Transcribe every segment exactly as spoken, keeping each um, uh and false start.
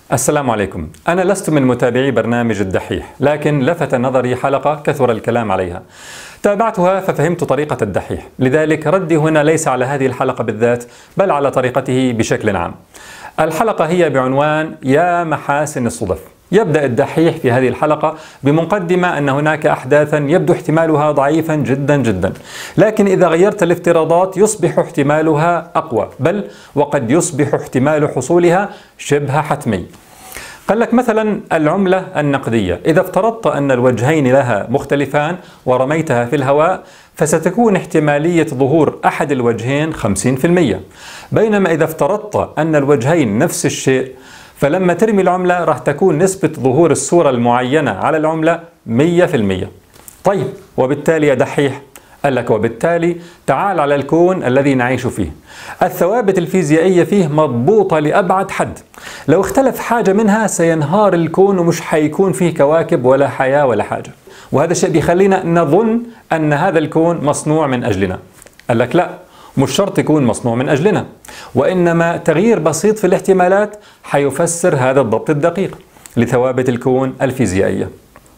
السلام عليكم. أنا لست من متابعي برنامج الدحيح، لكن لفت نظري حلقة كثر الكلام عليها. تابعتها ففهمت طريقة الدحيح، لذلك ردي هنا ليس على هذه الحلقة بالذات، بل على طريقته بشكل عام. الحلقة هي بعنوان يا محاسن الصدف. يبدأ الدحيح في هذه الحلقة بمقدمة أن هناك أحداثا يبدو احتمالها ضعيفا جدا جدا، لكن إذا غيرت الافتراضات يصبح احتمالها أقوى، بل وقد يصبح احتمال حصولها شبه حتمي. قال لك مثلا العملة النقدية، إذا افترضت أن الوجهين لها مختلفان ورميتها في الهواء فستكون احتمالية ظهور أحد الوجهين خمسين بالمئة، بينما إذا افترضت أن الوجهين نفس الشيء فلما ترمي العملة راح تكون نسبة ظهور الصورة المعينة على العملة مئة بالمئة. طيب وبالتالي يا دحيح، قال لك وبالتالي تعال على الكون الذي نعيش فيه. الثوابت الفيزيائية فيه مضبوطة لأبعد حد، لو اختلف حاجة منها سينهار الكون ومش حيكون فيه كواكب ولا حياة ولا حاجة، وهذا الشيء بيخلينا نظن أن هذا الكون مصنوع من أجلنا. قال لك لا، مش شرط يكون مصنوع من أجلنا، وإنما تغيير بسيط في الاحتمالات حيفسر هذا الضبط الدقيق لثوابت الكون الفيزيائية.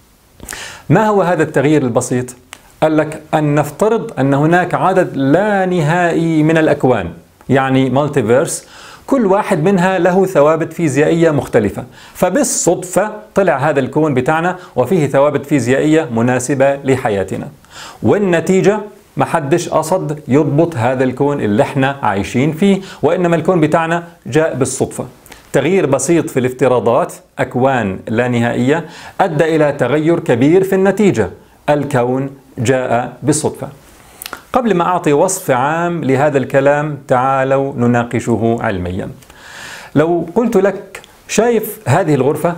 ما هو هذا التغيير البسيط؟ قال لك أن نفترض أن هناك عدد لا نهائي من الأكوان، يعني مالتيفيرس، كل واحد منها له ثوابت فيزيائية مختلفة، فبالصدفة طلع هذا الكون بتاعنا وفيه ثوابت فيزيائية مناسبة لحياتنا، والنتيجة ما حدش قصد يضبط هذا الكون اللي احنا عايشين فيه، وإنما الكون بتاعنا جاء بالصدفة. تغيير بسيط في الافتراضات، أكوان لا نهائية، أدى إلى تغير كبير في النتيجة، الكون جاء بالصدفة. قبل ما أعطي وصف عام لهذا الكلام تعالوا نناقشه علميا. لو قلت لك شايف هذه الغرفة؟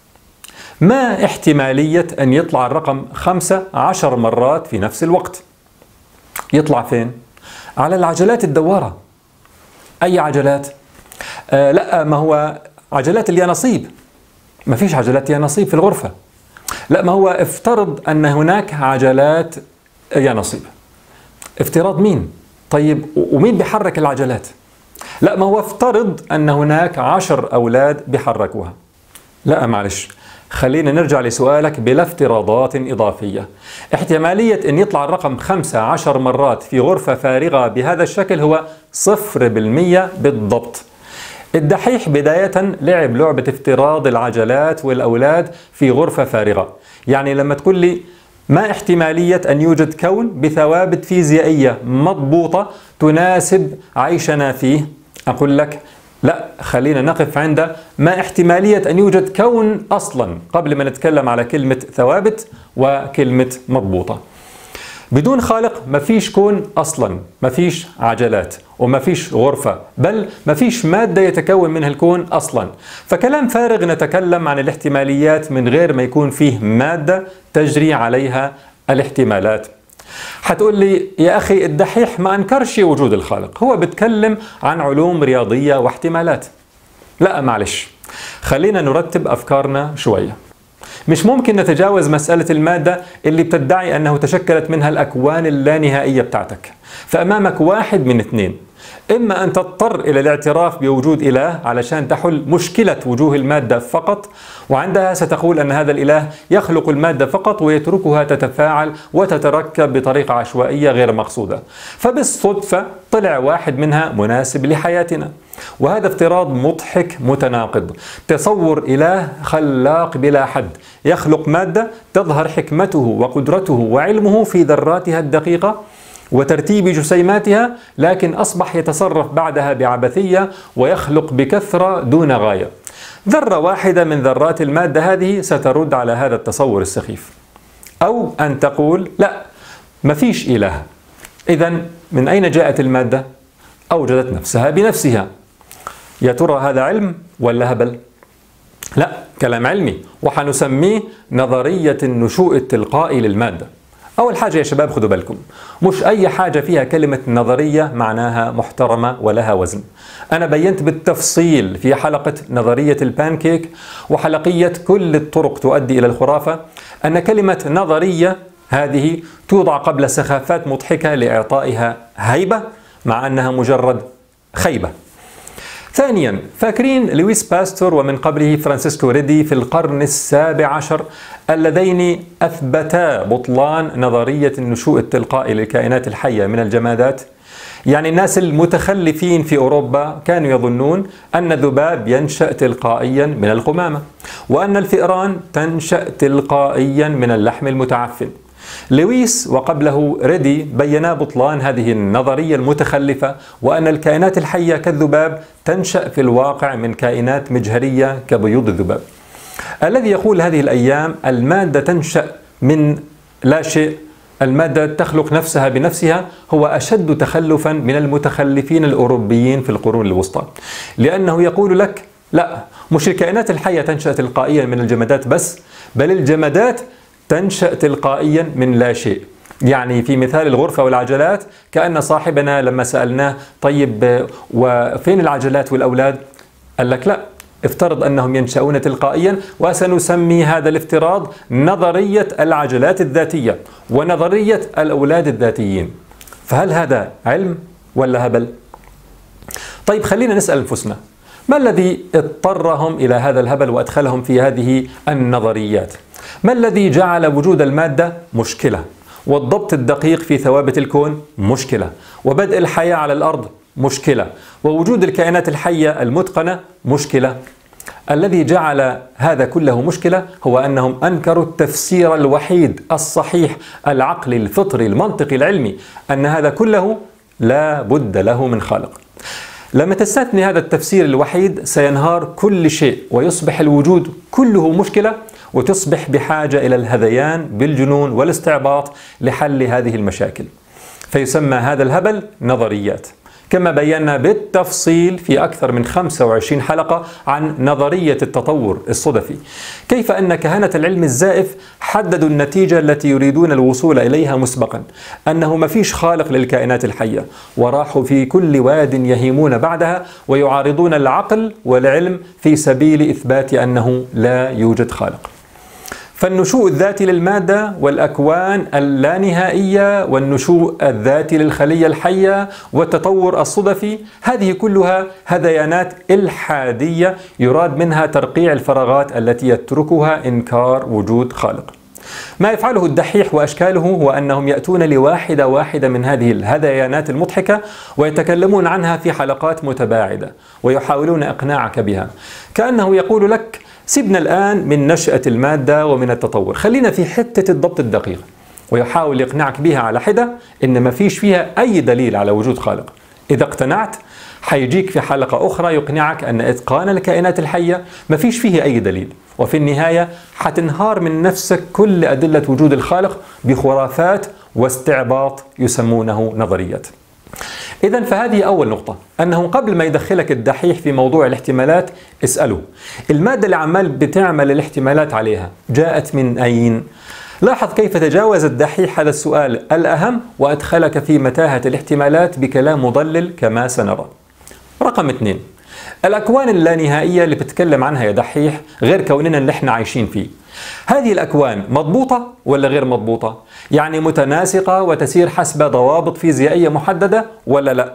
ما احتمالية أن يطلع الرقم خمسة عشر مرات في نفس الوقت؟ يطلع فين؟ على العجلات الدوارة. أي عجلات؟ آه لا، ما هو عجلات اليانصيب. ما فيش عجلات يانصيب في الغرفة. لا، ما هو افترض أن هناك عجلات يانصيب. افتراض مين؟ طيب ومين بيحرك العجلات؟ لا، ما هو افترض أن هناك عشر أولاد بيحركوها. لا معلش، خلينا نرجع لسؤالك بلا افتراضات إضافية. احتمالية أن يطلع الرقم خمسة عشر مرات في غرفة فارغة بهذا الشكل هو صفر بالمية بالضبط. الدحيح بداية لعب لعبة افتراض العجلات والأولاد في غرفة فارغة. يعني لما تقول لي ما احتمالية أن يوجد كون بثوابت فيزيائية مضبوطة تناسب عيشنا فيه، أقول لك لا، خلينا نقف عند ما احتمالية أن يوجد كون أصلا قبل ما نتكلم على كلمة ثوابت وكلمة مضبوطة. بدون خالق ما فيش كون أصلا، ما فيش عجلات وما فيش غرفة، بل ما فيش مادة يتكون منها الكون أصلا. فكلام فارغ نتكلم عن الاحتماليات من غير ما يكون فيه مادة تجري عليها الاحتمالات. حتقول لي يا أخي الدحيح ما أنكرش وجود الخالق، هو بيتكلم عن علوم رياضية واحتمالات. لا معلش، خلينا نرتب أفكارنا شوية. مش ممكن نتجاوز مسألة المادة اللي بتدعي أنه تشكلت منها الأكوان اللانهائية بتاعتك. فأمامك واحد من اثنين، إما أن تضطر إلى الاعتراف بوجود إله علشان تحل مشكلة وجوه المادة فقط، وعندها ستقول أن هذا الإله يخلق المادة فقط ويتركها تتفاعل وتتركب بطريقة عشوائية غير مقصودة، فبالصدفة طلع واحد منها مناسب لحياتنا. وهذا افتراض مضحك متناقض. تصور إله خلاق بلا حد يخلق مادة تظهر حكمته وقدرته وعلمه في ذراتها الدقيقة وترتيب جسيماتها، لكن أصبح يتصرف بعدها بعبثية ويخلق بكثرة دون غاية. ذرة واحدة من ذرات المادة هذه سترد على هذا التصور السخيف. أو أن تقول لا، ما فيش إله. إذن من أين جاءت المادة؟ أوجدت نفسها بنفسها. يا ترى هذا علم ولا هبل؟ لا، كلام علمي، وحنسميه نظرية النشوء التلقائي للمادة. أول حاجة يا شباب خدوا بالكم، مش أي حاجة فيها كلمة نظرية معناها محترمة ولها وزن. أنا بينت بالتفصيل في حلقة نظرية البانكيك وحلقية كل الطرق تؤدي إلى الخرافة أن كلمة نظرية هذه توضع قبل سخافات مضحكة لإعطائها هيبة، مع أنها مجرد خيبة. ثانيا، فاكرين لويس باستور ومن قبله فرانسيسكو ريدي في القرن السابع عشر اللذين أثبتا بطلان نظرية النشوء التلقائي للكائنات الحية من الجمادات؟ يعني الناس المتخلفين في أوروبا كانوا يظنون أن الذباب ينشأ تلقائيا من القمامة، وأن الفئران تنشأ تلقائيا من اللحم المتعفن. لويس وقبله ريدي بينا بطلان هذه النظرية المتخلفة، وأن الكائنات الحية كالذباب تنشأ في الواقع من كائنات مجهرية كبيوض الذباب. الذي يقول هذه الأيام المادة تنشأ من لا شيء، المادة تخلق نفسها بنفسها، هو أشد تخلفا من المتخلفين الأوروبيين في القرون الوسطى، لأنه يقول لك لا، مش الكائنات الحية تنشأ تلقائيا من الجمادات بس، بل الجمادات تنشأ تلقائيا من لا شيء. يعني في مثال الغرفة والعجلات، كأن صاحبنا لما سألناه طيب وفين العجلات والأولاد؟ قال لك لا، افترض أنهم ينشأون تلقائيا، وسنسمي هذا الافتراض نظرية العجلات الذاتية ونظرية الأولاد الذاتيين. فهل هذا علم ولا هبل؟ طيب خلينا نسأل أنفسنا، ما الذي اضطرهم إلى هذا الهبل وأدخلهم في هذه النظريات؟ ما الذي جعل وجود المادة مشكلة، والضبط الدقيق في ثوابت الكون مشكلة، وبدء الحياة على الأرض مشكلة، ووجود الكائنات الحية المتقنة مشكلة؟ الذي جعل هذا كله مشكلة هو أنهم أنكروا التفسير الوحيد الصحيح العقلي الفطري المنطقي العلمي، أن هذا كله لا بد له من خالق. لما تستثني هذا التفسير الوحيد سينهار كل شيء، ويصبح الوجود كله مشكلة، وتصبح بحاجة إلى الهذيان بالجنون والاستعباط لحل هذه المشاكل. فيسمى هذا الهبل نظريات، كما بينا بالتفصيل في أكثر من خمسة وعشرين حلقة عن نظرية التطور الصدفي، كيف أن كهنة العلم الزائف حددوا النتيجة التي يريدون الوصول إليها مسبقا، أنه ما فيش خالق للكائنات الحية، وراحوا في كل واد يهيمون بعدها ويعارضون العقل والعلم في سبيل إثبات أنه لا يوجد خالق. فالنشوء الذاتي للمادة والأكوان اللانهائية، والنشوء الذاتي للخلية الحية، والتطور الصدفي، هذه كلها هذيانات إلحادية يراد منها ترقيع الفراغات التي يتركها إنكار وجود خالق. ما يفعله الدحيح وأشكاله هو أنهم يأتون لواحدة واحدة من هذه الهذيانات المضحكة ويتكلمون عنها في حلقات متباعدة، ويحاولون إقناعك بها، كأنه يقول لك سيبنا الآن من نشأة المادة ومن التطور، خلينا في حتة الضبط الدقيق، ويحاول يقنعك بها على حدة إن ما فيش فيها أي دليل على وجود خالق. إذا اقتنعت حيجيك في حلقة أخرى يقنعك أن إتقان الكائنات الحية ما فيش فيه أي دليل، وفي النهاية حتنهار من نفسك كل أدلة وجود الخالق بخرافات واستعباط يسمونه نظريات. إذن فهذه أول نقطة، أنه قبل ما يدخلك الدحيح في موضوع الاحتمالات اسأله المادة اللي عمال بتعمل الاحتمالات عليها جاءت من أين؟ لاحظ كيف تجاوز الدحيح هذا السؤال الأهم وأدخلك في متاهة الاحتمالات بكلام مضلل كما سنرى. رقم اثنين، الأكوان اللانهائية اللي بتتكلم عنها يا دحيح غير كوننا اللي احنا عايشين فيه. هذه الأكوان مضبوطة ولا غير مضبوطة؟ يعني متناسقة وتسير حسب ضوابط فيزيائية محددة ولا لا؟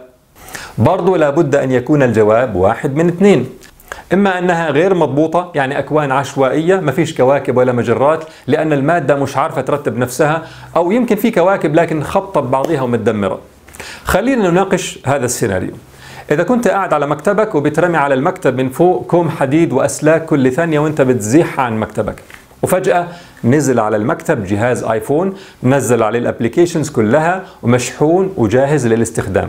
برضو لابد أن يكون الجواب واحد من اثنين، إما أنها غير مضبوطة، يعني أكوان عشوائية ما فيش كواكب ولا مجرات لأن المادة مش عارفة ترتب نفسها، أو يمكن في كواكب لكن خبطة ببعضها ومتدمرة. خلينا نناقش هذا السيناريو. إذا كنت قاعد على مكتبك وبترمي على المكتب من فوق كوم حديد وأسلاك كل ثانية وانت بتزيح عن مكتبك، وفجأة نزل على المكتب جهاز آيفون نزل عليه الابليكيشنز كلها ومشحون وجاهز للاستخدام،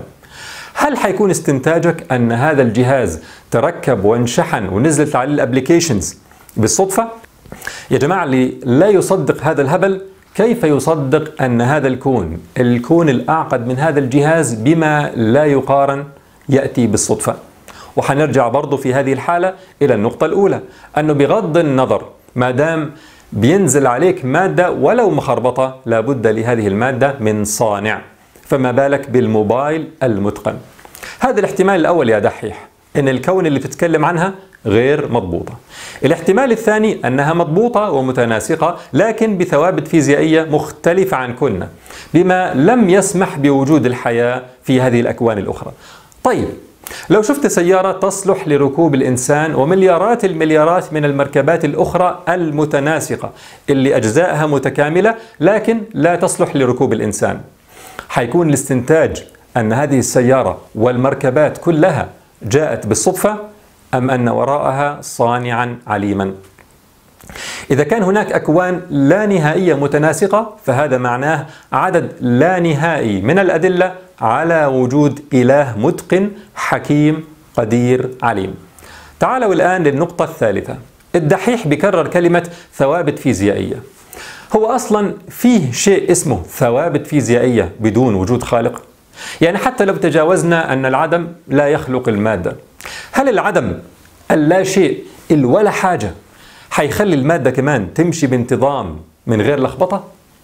هل حيكون استنتاجك أن هذا الجهاز تركب وانشحن ونزلت عليه الابليكيشنز بالصدفة؟ يا جماعة اللي لا يصدق هذا الهبل كيف يصدق أن هذا الكون الكون الأعقد من هذا الجهاز بما لا يقارن يأتي بالصدفة؟ وحنرجع برضو في هذه الحالة إلى النقطة الأولى، أنه بغض النظر ما دام بينزل عليك مادة ولو مخربطة لابد لهذه المادة من صانع، فما بالك بالموبايل المتقن. هذا الاحتمال الأول يا دحيح، أن الكون اللي بتتكلم عنها غير مضبوطة. الاحتمال الثاني أنها مضبوطة ومتناسقة لكن بثوابت فيزيائية مختلفة عن كنا، بما لم يسمح بوجود الحياة في هذه الأكوان الأخرى. طيب لو شفت سيارة تصلح لركوب الإنسان ومليارات المليارات من المركبات الأخرى المتناسقة اللي أجزائها متكاملة لكن لا تصلح لركوب الإنسان، حيكون الاستنتاج أن هذه السيارة والمركبات كلها جاءت بالصدفة أم أن وراءها صانعا عليما؟ إذا كان هناك أكوان لا نهائية متناسقة فهذا معناه عدد لا نهائي من الأدلة على وجود إله متقن حكيم قدير عليم. تعالوا الآن للنقطة الثالثة. الدحيح بيكرر كلمة ثوابت فيزيائية. هو أصلا فيه شيء اسمه ثوابت فيزيائية بدون وجود خالق؟ يعني حتى لو تجاوزنا أن العدم لا يخلق المادة، هل العدم اللا شيء الولا حاجة حيخلي المادة كمان تمشي بانتظام من غير لخبطة؟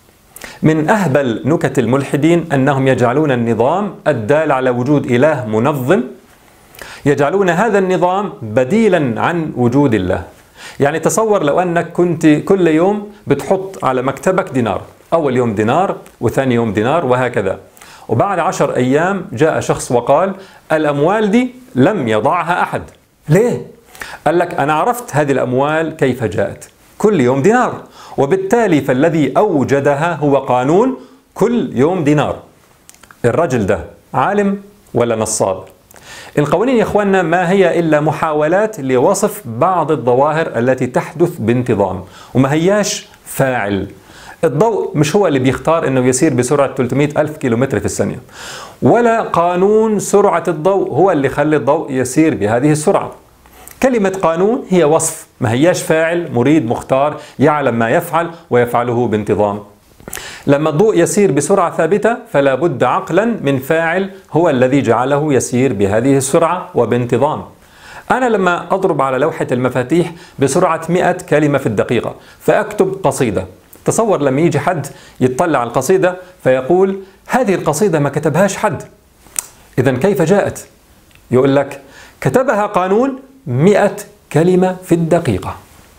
من أهبل نكت الملحدين أنهم يجعلون النظام الدال على وجود إله منظم، يجعلون هذا النظام بديلا عن وجود الله. يعني تصور لو أنك كنت كل يوم بتحط على مكتبك دينار، أول يوم دينار وثاني يوم دينار وهكذا، وبعد عشر أيام جاء شخص وقال الأموال دي لم يضعها أحد. ليه؟ قال لك أنا عرفت هذه الأموال كيف جاءت، كل يوم دينار، وبالتالي فالذي أوجدها هو قانون كل يوم دينار. الرجل ده عالم ولا نصاب؟ القوانين يا إخواننا ما هي إلا محاولات لوصف بعض الظواهر التي تحدث بانتظام وما هياش فاعل. الضوء مش هو اللي بيختار أنه يسير بسرعة ثلاثمئة ألف كيلومتر في الثانية، ولا قانون سرعة الضوء هو اللي خلي الضوء يسير بهذه السرعة. كلمة قانون هي وصف، ما هياش فاعل مريد مختار يعلم ما يفعل ويفعله بانتظام. لما الضوء يسير بسرعة ثابتة فلا بد عقلا من فاعل هو الذي جعله يسير بهذه السرعة وبانتظام. أنا لما أضرب على لوحة المفاتيح بسرعة مئة كلمة في الدقيقة فأكتب قصيدة، تصور لما يجي حد يطلع على القصيدة فيقول هذه القصيدة ما كتبهاش حد، إذن كيف جاءت؟ يقول لك كتبها قانون مئة كلمة في الدقيقة.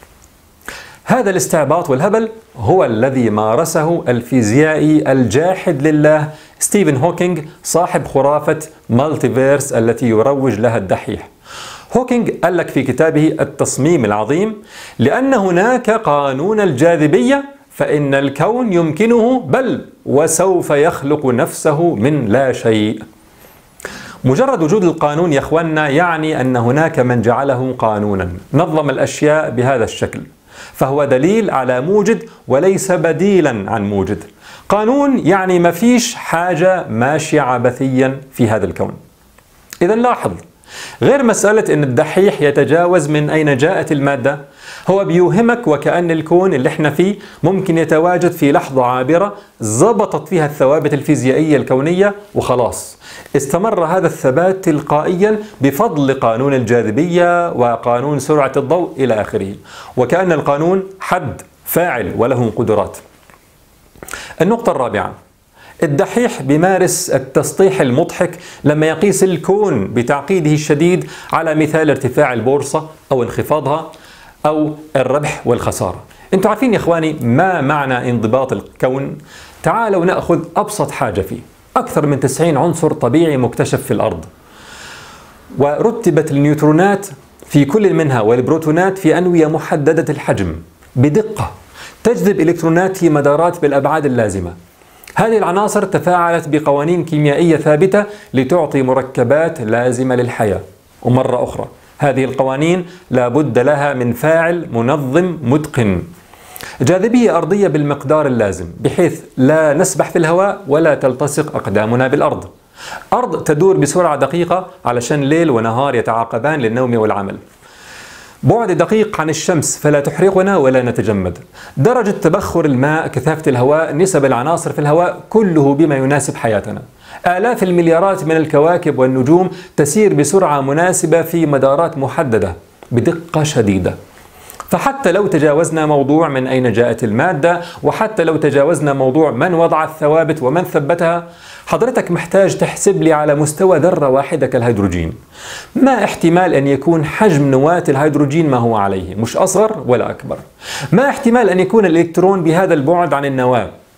هذا الاستعباط والهبل هو الذي مارسه الفيزيائي الجاحد لله ستيفن هوكينج صاحب خرافة مالتيفيرس التي يروج لها الدحيح. هوكينج قال لك في كتابه التصميم العظيم لأن هناك قانون الجاذبية فإن الكون يمكنه بل وسوف يخلق نفسه من لا شيء. مجرد وجود القانون يا اخواننا يعني أن هناك من جعله قانونا نظم الأشياء بهذا الشكل، فهو دليل على موجد وليس بديلا عن موجد. قانون يعني ما فيش حاجة ماشية عبثيا في هذا الكون. إذا لاحظ، غير مسألة أن الدحيح يتجاوز من أين جاءت المادة، هو بيوهمك وكأن الكون اللي احنا فيه ممكن يتواجد في لحظة عابرة زبطت فيها الثوابت الفيزيائية الكونية وخلاص استمر هذا الثبات تلقائيا بفضل قانون الجاذبية وقانون سرعة الضوء إلى آخره، وكأن القانون حد فاعل وله قدرات. النقطة الرابعة، الدحيح بيمارس التسطيح المضحك لما يقيس الكون بتعقيده الشديد على مثال ارتفاع البورصة أو انخفاضها أو الربح والخسارة. انتوا عارفين يا إخواني ما معنى انضباط الكون؟ تعالوا نأخذ أبسط حاجة فيه. أكثر من تسعين عنصر طبيعي مكتشف في الأرض، ورتبت النيوترونات في كل منها والبروتونات في أنوية محددة الحجم بدقة تجذب إلكترونات في مدارات بالأبعاد اللازمة. هذه العناصر تفاعلت بقوانين كيميائية ثابتة لتعطي مركبات لازمة للحياة. ومرة أخرى هذه القوانين لا بد لها من فاعل منظم متقن. جاذبية أرضية بالمقدار اللازم بحيث لا نسبح في الهواء ولا تلتصق أقدامنا بالأرض. أرض تدور بسرعة دقيقة علشان ليل ونهار يتعاقبان للنوم والعمل. بعد دقيق عن الشمس فلا تحرقنا ولا نتجمد. درجة تبخر الماء، كثافة الهواء، نسب العناصر في الهواء، كله بما يناسب حياتنا. آلاف المليارات من الكواكب والنجوم تسير بسرعة مناسبة في مدارات محددة بدقة شديدة. فحتى لو تجاوزنا موضوع من أين جاءت المادة، وحتى لو تجاوزنا موضوع من وضع الثوابت ومن ثبتها، حضرتك محتاج تحسب لي على مستوى ذرة واحدة كالهيدروجين ما احتمال أن يكون حجم نواة الهيدروجين ما هو عليه، مش أصغر ولا أكبر. ما احتمال أن يكون الإلكترون بهذا البعد عن النواة.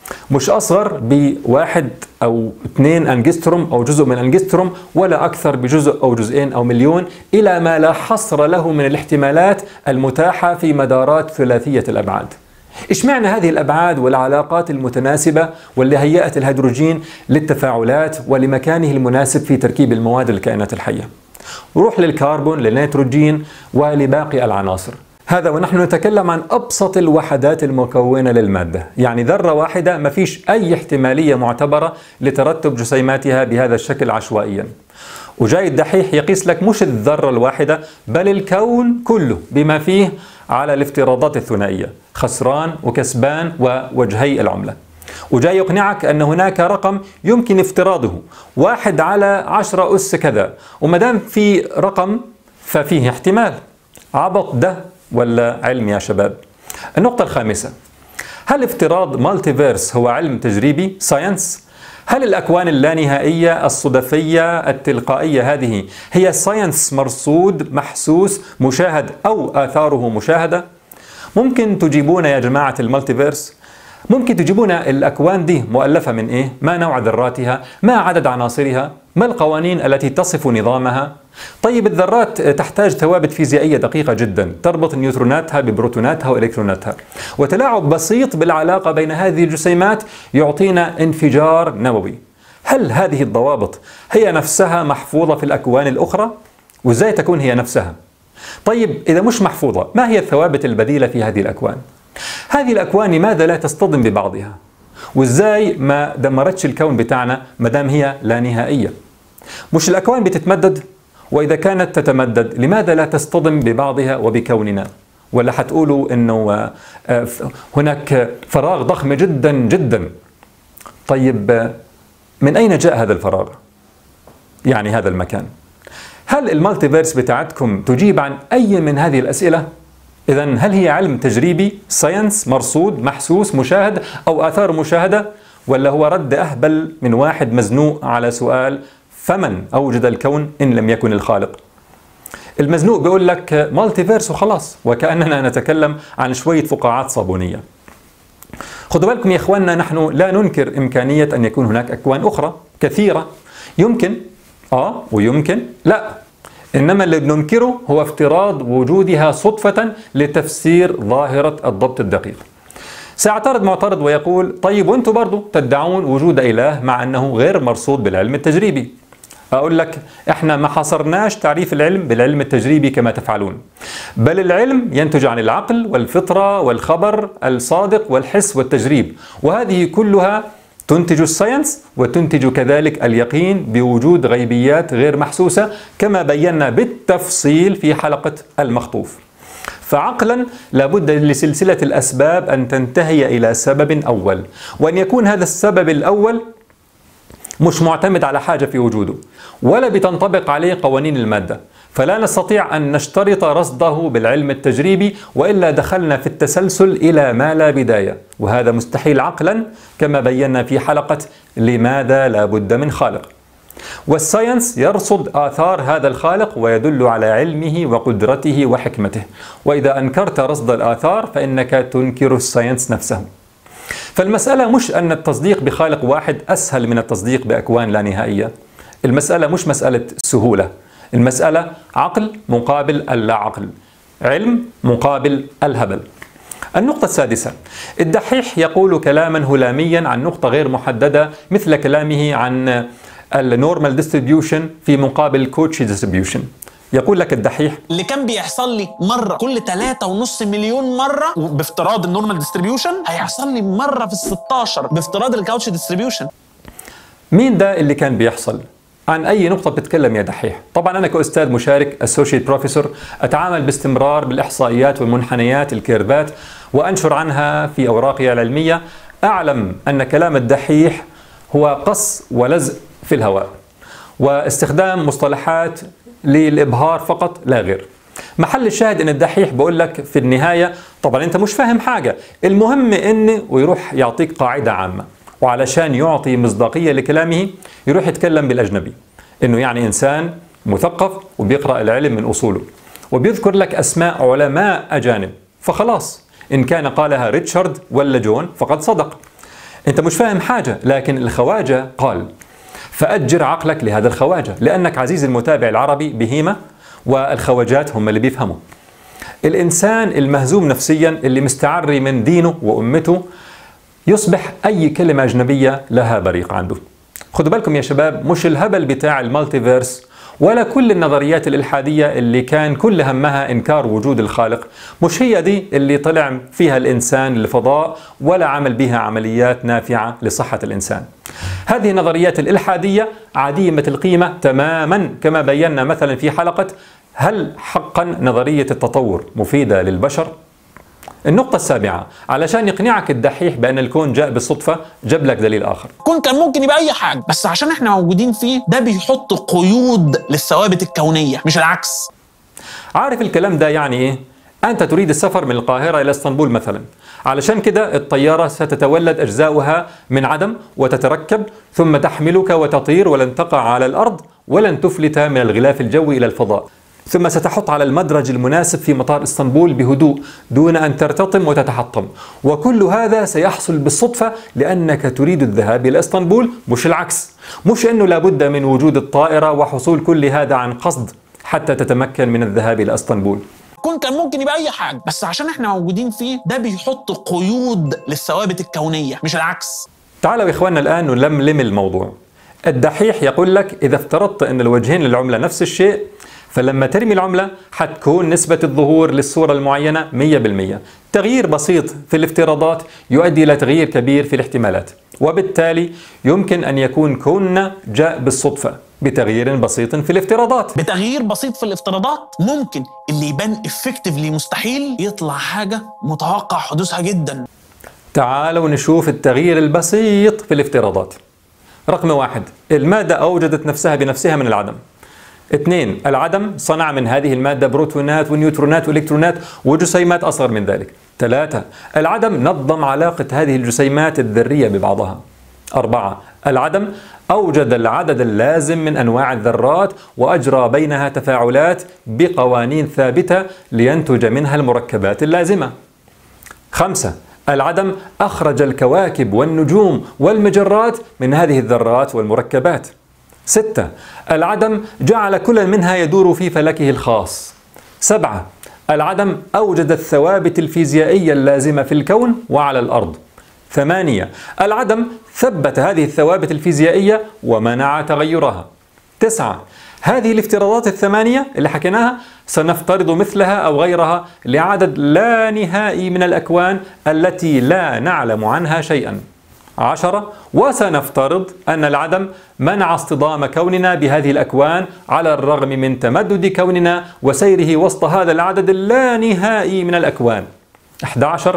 مش أصغر بواحد أو اثنين أنجستروم أو جزء من أنجستروم، ولا أكثر بجزء أو جزئين أو مليون، إلى ما لا حصر له من الاحتمالات المتاحة في مدارات ثلاثية الأبعاد. إيش معنى هذه الأبعاد والعلاقات المتناسبة واللي هيئت الهيدروجين للتفاعلات ولمكانه المناسب في تركيب المواد الكائنات الحية؟ روح للكربون، للنيتروجين، ولباقي العناصر. هذا ونحن نتكلم عن أبسط الوحدات المكونة للمادة، يعني ذرة واحدة ما فيش أي احتمالية معتبرة لترتب جسيماتها بهذا الشكل عشوائيا. وجاي الدحيح يقيس لك مش الذرة الواحدة بل الكون كله بما فيه على الافتراضات الثنائية، خسران وكسبان ووجهي العملة. وجاي يقنعك أن هناك رقم يمكن افتراضه واحد على عشرة أس كذا، ومدام في رقم ففيه احتمال. عبط ده ولا علم يا شباب؟ النقطة الخامسة، هل افتراض مالتيفيرس هو علم تجريبي ساينس؟ هل الأكوان اللانهائية الصدفية التلقائية هذه هي ساينس مرصود محسوس مشاهد أو آثاره مشاهدة؟ ممكن تجيبون يا جماعة المالتيفيرس؟ ممكن تجيبون الأكوان دي مؤلفة من إيه؟ ما نوع ذراتها؟ ما عدد عناصرها؟ ما القوانين التي تصف نظامها؟ طيب الذرات تحتاج ثوابت فيزيائية دقيقة جدا تربط نيوتروناتها ببروتوناتها وإلكتروناتها، وتلاعب بسيط بالعلاقة بين هذه الجسيمات يعطينا انفجار نووي. هل هذه الضوابط هي نفسها محفوظة في الأكوان الأخرى؟ وإزاي تكون هي نفسها؟ طيب إذا مش محفوظة، ما هي الثوابت البديلة في هذه الأكوان؟ هذه الأكوان لماذا لا تصطدم ببعضها؟ وإزاي ما دمرتش الكون بتاعنا مدام هي لا نهائية؟ مش الأكوان بتتمدد؟ وإذا كانت تتمدد لماذا لا تصطدم ببعضها وبكوننا؟ ولا حتقولوا أنه هناك فراغ ضخم جدا جدا. طيب من أين جاء هذا الفراغ؟ يعني هذا المكان. هل المالتيفيرس بتاعتكم تجيب عن أي من هذه الأسئلة؟ إذن هل هي علم تجريبي ساينس مرصود محسوس مشاهد أو آثار مشاهدة، ولا هو رد أهبل من واحد مزنوق على سؤال فمن أوجد الكون إن لم يكن الخالق؟ المزنوق بيقول لك مالتيفيرس وخلاص، وكأننا نتكلم عن شوية فقاعات صابونية. خدوا بالكم يا إخواننا، نحن لا ننكر إمكانية أن يكون هناك أكوان أخرى كثيرة، يمكن آه ويمكن لا، إنما اللي بننكره هو افتراض وجودها صدفة لتفسير ظاهرة الضبط الدقيق. سيعترض معترض ويقول طيب وانتم برضو تدعون وجود إله مع أنه غير مرصود بالعلم التجريبي. أقول لك إحنا ما حصرناش تعريف العلم بالعلم التجريبي كما تفعلون، بل العلم ينتج عن العقل والفطرة والخبر الصادق والحس والتجريب، وهذه كلها تنتج الساينس وتنتج كذلك اليقين بوجود غيبيات غير محسوسة كما بينا بالتفصيل في حلقة المخطوف. فعقلا لابد لسلسلة الأسباب أن تنتهي إلى سبب أول، وأن يكون هذا السبب الأول مش معتمد على حاجة في وجوده ولا بتنطبق عليه قوانين المادة، فلا نستطيع أن نشترط رصده بالعلم التجريبي، وإلا دخلنا في التسلسل إلى ما لا بداية، وهذا مستحيل عقلا كما بينا في حلقة لماذا لا بد من خالق. والساينس يرصد آثار هذا الخالق ويدل على علمه وقدرته وحكمته، وإذا أنكرت رصد الآثار فإنك تنكر الساينس نفسه. فالمسألة مش أن التصديق بخالق واحد أسهل من التصديق بأكوان لا نهائية. المسألة مش مسألة سهولة، المسألة عقل مقابل اللا عقل، علم مقابل الهبل. النقطة السادسة، الدحيح يقول كلاما هلاميا عن نقطة غير محددة مثل كلامه عن النورمال ديستريبيوشن في مقابل كوتشي ديستريبيوشن. يقول لك الدحيح اللي كان بيحصل لي مرة كل ثلاثة ونص مليون مرة بافتراض النورمال ديستريبيوشن هيحصل لي مرة في الستاشر بافتراض الكاوتش ديستريبيوشن. مين ده اللي كان بيحصل؟ عن أي نقطة بتتكلم يا دحيح؟ طبعا أنا كأستاذ مشارك أسوشيت بروفيسور أتعامل باستمرار بالإحصائيات والمنحنيات الكيرفات وأنشر عنها في أوراقي العلمية. أعلم أن كلام الدحيح هو قص ولزق في الهواء واستخدام مصطلحات للإبهار فقط لا غير. محل الشاهد ان الدحيح بقول لك في النهاية طبعا انت مش فاهم حاجة، المهم ان ويروح يعطيك قاعدة عامة، وعلشان يعطي مصداقية لكلامه يروح يتكلم بالأجنبي، انه يعني انسان مثقف وبيقرأ العلم من اصوله، وبيذكر لك اسماء علماء اجانب، فخلاص ان كان قالها ريتشارد ولا جون فقد صدق. أنت مش فاهم حاجة، لكن الخواجة قال فأجر عقلك لهذا الخواجة، لأنك عزيزي المتابع العربي بهيمة والخواجات هم اللي بيفهموا. الإنسان المهزوم نفسيا اللي مستعري من دينه وأمته يصبح أي كلمة أجنبية لها بريق عنده. خدوا بالكم يا شباب، مش الهبل بتاع المالتيفيرس ولا كل النظريات الإلحادية اللي كان كل همها إنكار وجود الخالق، مش هي دي اللي طلع فيها الإنسان للفضاء ولا عمل بها عمليات نافعة لصحة الإنسان. هذه النظريات الإلحادية عديمة القيمة تماما، كما بينا مثلا في حلقة هل حقا نظرية التطور مفيدة للبشر؟ النقطة السابعة، علشان يقنعك الدحيح بأن الكون جاء بالصدفة جاب لك دليل آخر. الكون كان ممكن يبقى أي حاجة، بس عشان احنا موجودين فيه ده بيحط قيود للثوابت الكونية مش العكس. عارف الكلام ده يعني إيه؟ أنت تريد السفر من القاهرة إلى اسطنبول مثلا، علشان كده الطيارة ستتولد أجزاؤها من عدم وتتركب ثم تحملك وتطير ولن تقع على الأرض ولن تفلت من الغلاف الجوي إلى الفضاء، ثم ستحط على المدرج المناسب في مطار اسطنبول بهدوء دون أن ترتطم وتتحطم، وكل هذا سيحصل بالصدفة لأنك تريد الذهاب إلى اسطنبول مش العكس. مش أنه لابد من وجود الطائرة وحصول كل هذا عن قصد حتى تتمكن من الذهاب إلى اسطنبول. الكون كان ممكن يبقى أي حاجة، بس عشان احنا موجودين فيه ده بيحط قيود للثوابت الكونية مش العكس. تعالوا يا إخواننا الآن نلملم الموضوع. الدحيح يقول لك إذا افترضت أن الوجهين للعملة نفس الشيء، فلما ترمي العملة حتكون نسبة الظهور للصورة المعينة مية بالمية. تغيير بسيط في الافتراضات يؤدي إلى تغيير كبير في الاحتمالات، وبالتالي يمكن أن يكون كوننا جاء بالصدفة بتغيير بسيط في الافتراضات. بتغيير بسيط في الافتراضات ممكن اللي يبان افكتفلي مستحيل يطلع حاجة متوقع حدوثها جدا. تعالوا نشوف التغيير البسيط في الافتراضات. رقم واحد، المادة أوجدت نفسها بنفسها من العدم. اثنين، العدم صنع من هذه المادة بروتونات ونيوترونات والكترونات وجسيمات أصغر من ذلك. ثلاثة، العدم نظم علاقة هذه الجسيمات الذرية ببعضها. أربعة، العدم أوجد العدد اللازم من أنواع الذرات وأجرى بينها تفاعلات بقوانين ثابتة لينتج منها المركبات اللازمة. خمسة، العدم أخرج الكواكب والنجوم والمجرات من هذه الذرات والمركبات. ستة، العدم جعل كل منها يدور في فلكه الخاص. سبعة، العدم أوجد الثوابت الفيزيائية اللازمة في الكون وعلى الأرض. ثمانية، العدم ثبت هذه الثوابت الفيزيائية ومنع تغيرها. تسعة، هذه الافتراضات الثمانية اللي حكيناها سنفترض مثلها أو غيرها لعدد لا نهائي من الأكوان التي لا نعلم عنها شيئا. عشرة، وسنفترض أن العدم منع اصطدام كوننا بهذه الأكوان على الرغم من تمدد كوننا وسيره وسط هذا العدد اللانهائي من الأكوان. أحد عشر،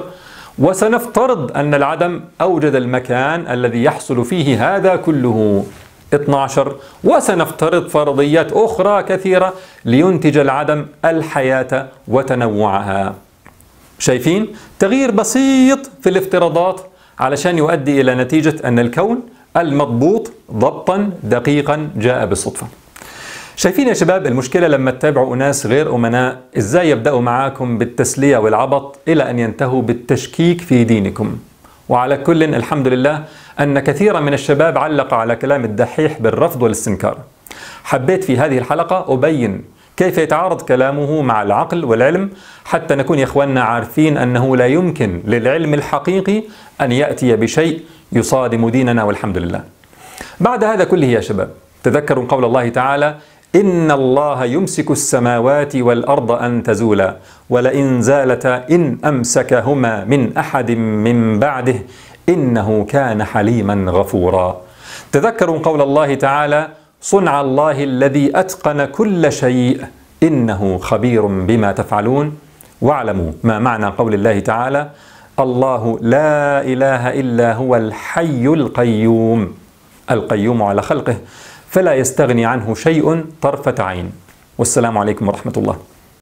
وسنفترض أن العدم أوجد المكان الذي يحصل فيه هذا كله. اثني عشر، وسنفترض فرضيات أخرى كثيرة لينتج العدم الحياة وتنوعها. شايفين؟ تغيير بسيط في الافتراضات علشان يؤدي إلى نتيجة أن الكون المضبوط ضبطا دقيقا جاء بالصدفة. شايفين يا شباب المشكلة لما تتابعوا أناس غير أمناء إزاي يبدأوا معاكم بالتسلية والعبط إلى أن ينتهوا بالتشكيك في دينكم. وعلى كل الحمد لله أن كثيرا من الشباب علق على كلام الدحيح بالرفض والاستنكار. حبيت في هذه الحلقة أبين كيف يتعارض كلامه مع العقل والعلم حتى نكون يا إخواننا عارفين أنه لا يمكن للعلم الحقيقي أن يأتي بشيء يصادم ديننا والحمد لله. بعد هذا كله يا شباب تذكروا قول الله تعالى: إن الله يمسك السماوات والأرض أن تزولا ولئن زالتا إن أمسكهما من أحد من بعده إنه كان حليما غفورا. تذكروا قول الله تعالى: صنع الله الذي أتقن كل شيء إنه خبير بما تفعلون. واعلموا ما معنى قول الله تعالى: الله لا إله إلا هو الحي القيوم، القيوم على خلقه فلا يستغني عنه شيء طرفة عين. والسلام عليكم ورحمة الله.